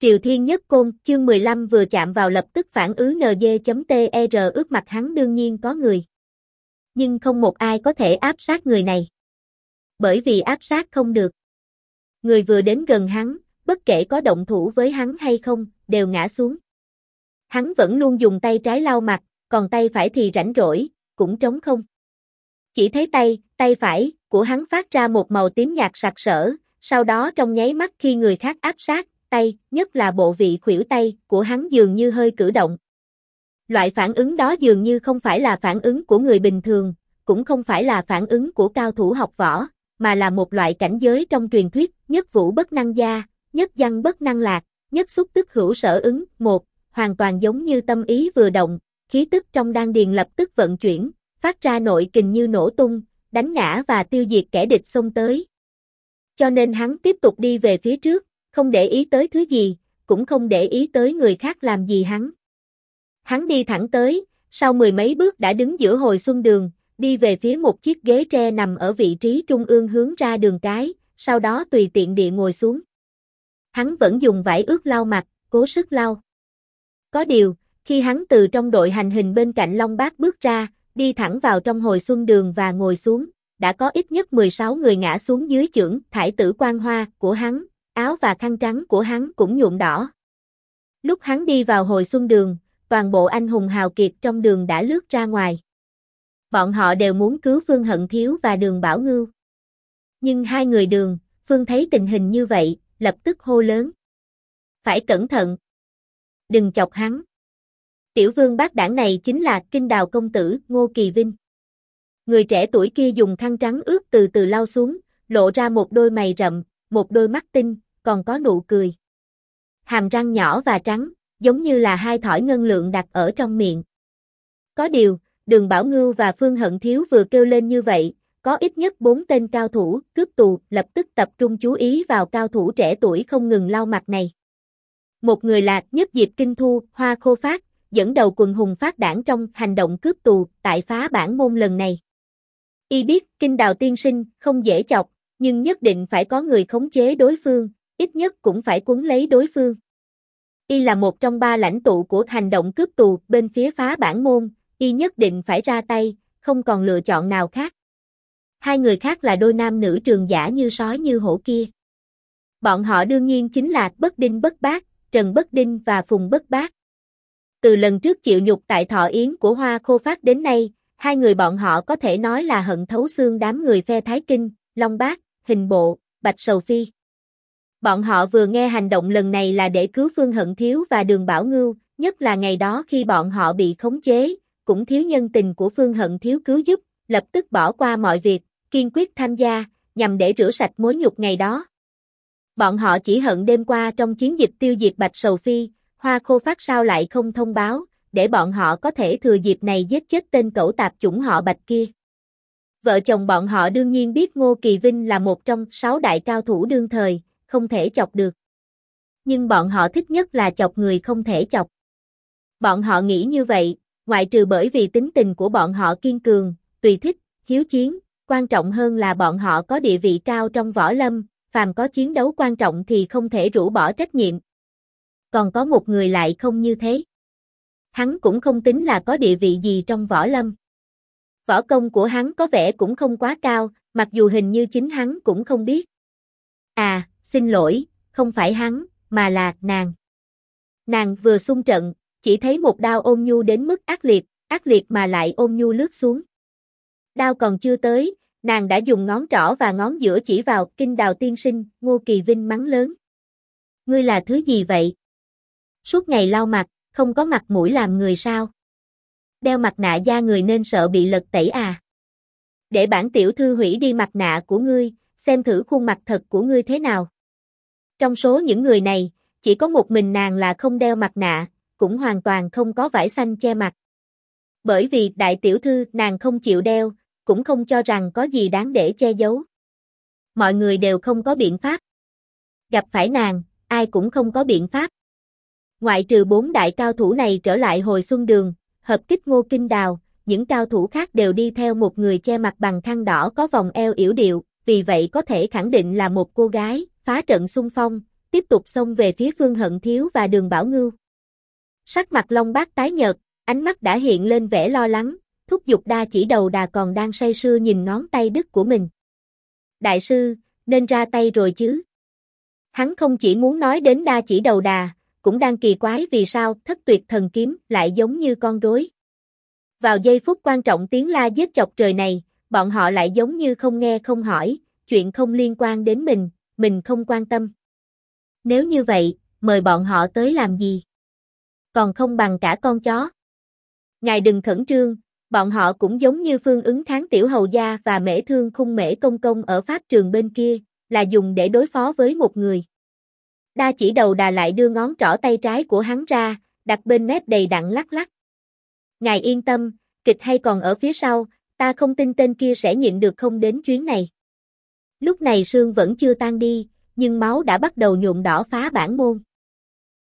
Triều Thiên Nhất Côn, chương 15 vừa chạm vào lập tức phản ứng NG.TR ước mặt hắn đương nhiên có người. Nhưng không một ai có thể áp sát người này. Bởi vì áp sát không được. Người vừa đến gần hắn, bất kể có động thủ với hắn hay không, đều ngã xuống. Hắn vẫn luôn dùng tay trái lau mặt, còn tay phải thì rảnh rỗi, cũng trống không. Chỉ thấy tay phải của hắn phát ra một màu tím nhạt sặc sỡ, sau đó trong nháy mắt khi người khác áp sát, tay, nhất là bộ vị khuỷu tay của hắn dường như hơi cử động. Loại phản ứng đó dường như không phải là phản ứng của người bình thường, cũng không phải là phản ứng của cao thủ học võ, mà là một loại cảnh giới trong truyền thuyết, nhất vũ bất năng gia, nhất văn bất năng lạc, nhất xúc tức hữu sở ứng, một, hoàn toàn giống như tâm ý vừa động, khí tức trong đan điền lập tức vận chuyển, phát ra nội kình như nổ tung, đánh ngã và tiêu diệt kẻ địch xông tới. Cho nên hắn tiếp tục đi về phía trước, không để ý tới thứ gì, cũng không để ý tới người khác làm gì hắn. Hắn đi thẳng tới, sau mười mấy bước đã đứng giữa hồi xuân đường, đi về phía một chiếc ghế tre nằm ở vị trí trung ương hướng ra đường cái, sau đó tùy tiện địa ngồi xuống. Hắn vẫn dùng vải ướt lau mặt, cố sức lau. Có điều, khi hắn từ trong đội hành hình bên cạnh Long Bác bước ra, đi thẳng vào trong hồi xuân đường và ngồi xuống, đã có ít nhất 16 người ngã xuống dưới chưởng thải tử quan hoa của hắn, áo và khăn trắng của hắn cũng nhuộm đỏ. Lúc hắn đi vào hồi xuân đường, toàn bộ anh hùng hào kiệt trong đường đã lướt ra ngoài. Bọn họ đều muốn cứu Phương Hận Thiếu và Đường Bảo Ngưu. Nhưng hai người Đường, Phương thấy tình hình như vậy, lập tức hô lớn. Phải cẩn thận. Đừng chọc hắn. Tiểu vương bát đảng này chính là Kinh Đào công tử Ngô Kỳ Vinh. Người trẻ tuổi kia dùng khăn trắng ướt từ từ lau xuống, lộ ra một đôi mày rậm, một đôi mắt tinh, còn có nụ cười. Hàm răng nhỏ và trắng, giống như là hai thỏi ngân lượng đặt ở trong miệng. Có điều, Đường Bảo Ngưu và Phương Hận Thiếu vừa kêu lên như vậy, có ít nhất 4 tên cao thủ cướp tù lập tức tập trung chú ý vào cao thủ trẻ tuổi không ngừng lau mặt này. Một người là Nhất Diệp Kinh Thu, Hoa Khô Phát, dẫn đầu quần hùng phát đảng trong hành động cướp tù tại phá bản môn lần này. Y biết Kinh Đào tiên sinh không dễ chọc, nhưng nhất định phải có người khống chế đối phương, ít nhất cũng phải quấn lấy đối phương. Y là một trong 3 lãnh tụ của hành động cướp tù bên phía phá bản môn, Y nhất định phải ra tay, không còn lựa chọn nào khác. Hai người khác là đôi nam nữ trường giả như sói như hổ kia. Bọn họ đương nhiên chính là Bất Đinh Bất Bác, Trần Bất Đinh và Phùng Bất Bác. Từ lần trước chịu nhục tại thọ yến của Hoa Khô Phát đến nay, hai người bọn họ có thể nói là hận thấu xương đám người phe Thái Kinh, Long Bác, Hình Bộ, Bạch Sầu Phi. Bọn họ vừa nghe hành động lần này là để cứu Phương Hận Thiếu và Đường Bảo Ngưu, nhất là ngày đó khi bọn họ bị khống chế, cũng thiếu nhân tình của Phương Hận Thiếu cứu giúp, lập tức bỏ qua mọi việc, kiên quyết tham gia, nhằm để rửa sạch mối nhục ngày đó. Bọn họ chỉ hận đêm qua trong chiến dịch tiêu diệt Bạch Sầu Phi, Hoa Khô Phát sao lại không thông báo, để bọn họ có thể thừa dịp này giết chết tên cẩu tạp chủng họ Bạch kia. Vợ chồng bọn họ đương nhiên biết Ngô Kỳ Vinh là một trong 6 đại cao thủ đương thời, không thể chọc được. Nhưng bọn họ thích nhất là chọc người không thể chọc. Bọn họ nghĩ như vậy, ngoại trừ bởi vì tính tình của bọn họ kiên cường, tùy thích, hiếu chiến, quan trọng hơn là bọn họ có địa vị cao trong võ lâm, phàm có chiến đấu quan trọng thì không thể rũ bỏ trách nhiệm. Còn có một người lại không như thế. Hắn cũng không tính là có địa vị gì trong võ lâm. Võ công của hắn có vẻ cũng không quá cao, mặc dù hình như chính hắn cũng không biết. À, xin lỗi, không phải hắn, mà là nàng. Nàng vừa xung trận, chỉ thấy một đao ôn nhu đến mức ác liệt mà lại ôn nhu lướt xuống. Đao còn chưa tới, nàng đã dùng ngón trỏ và ngón giữa chỉ vào Kinh Đào tiên sinh, Ngô Kỳ Vinh mắng lớn. Ngươi là thứ gì vậy? Suốt ngày lau mặt, không có mặt mũi làm người sao? Đeo mặt nạ da người nên sợ bị lật tẩy à? Để bản tiểu thư hủy đi mặt nạ của ngươi, xem thử khuôn mặt thật của ngươi thế nào. Trong số những người này, chỉ có một mình nàng là không đeo mặt nạ, cũng hoàn toàn không có vải xanh che mặt. Bởi vì đại tiểu thư nàng không chịu đeo, cũng không cho rằng có gì đáng để che giấu. Mọi người đều không có biện pháp. Gặp phải nàng, ai cũng không có biện pháp. Ngoại trừ 4 đại cao thủ này trở lại hồi xuân đường, hợp kích Ngô Kinh Đào, những cao thủ khác đều đi theo một người che mặt bằng khăn đỏ có vòng eo yểu điệu, vì vậy có thể khẳng định là một cô gái, phá trận xung phong, tiếp tục xông về phía Phương Hận Thiếu và Đường Bảo Ngưu. Sắc mặt Long Bác tái nhợt, ánh mắt đã hiện lên vẻ lo lắng, thúc giục Đa Chỉ Đầu Đà còn đang say sưa nhìn ngón tay đứt của mình. Đại sư, nên ra tay rồi chứ. Hắn không chỉ muốn nói đến Đa Chỉ Đầu Đà, cũng đang kỳ quái vì sao Thất Tuyệt Thần Kiếm lại giống như con rối. Vào giây phút quan trọng tiếng la giết chọc trời này, bọn họ lại giống như không nghe không hỏi, chuyện không liên quan đến mình không quan tâm. Nếu như vậy, mời bọn họ tới làm gì? Còn không bằng cả con chó. Ngài đừng khẩn trương, bọn họ cũng giống như Phương Ứng Kháng tiểu hầu gia và Mễ Thương Khung Mễ Công Công ở pháp trường bên kia, là dùng để đối phó với một người. Đa Chỉ Đầu Đà lại đưa ngón trỏ tay trái của hắn ra, đặt bên mép đầy đặn lắc lắc. Ngài yên tâm, kịch hay còn ở phía sau, ta không tin tên kia sẽ nhịn được không đến chuyến này. Lúc này sương vẫn chưa tan đi, nhưng máu đã bắt đầu nhuộm đỏ phá bản môn.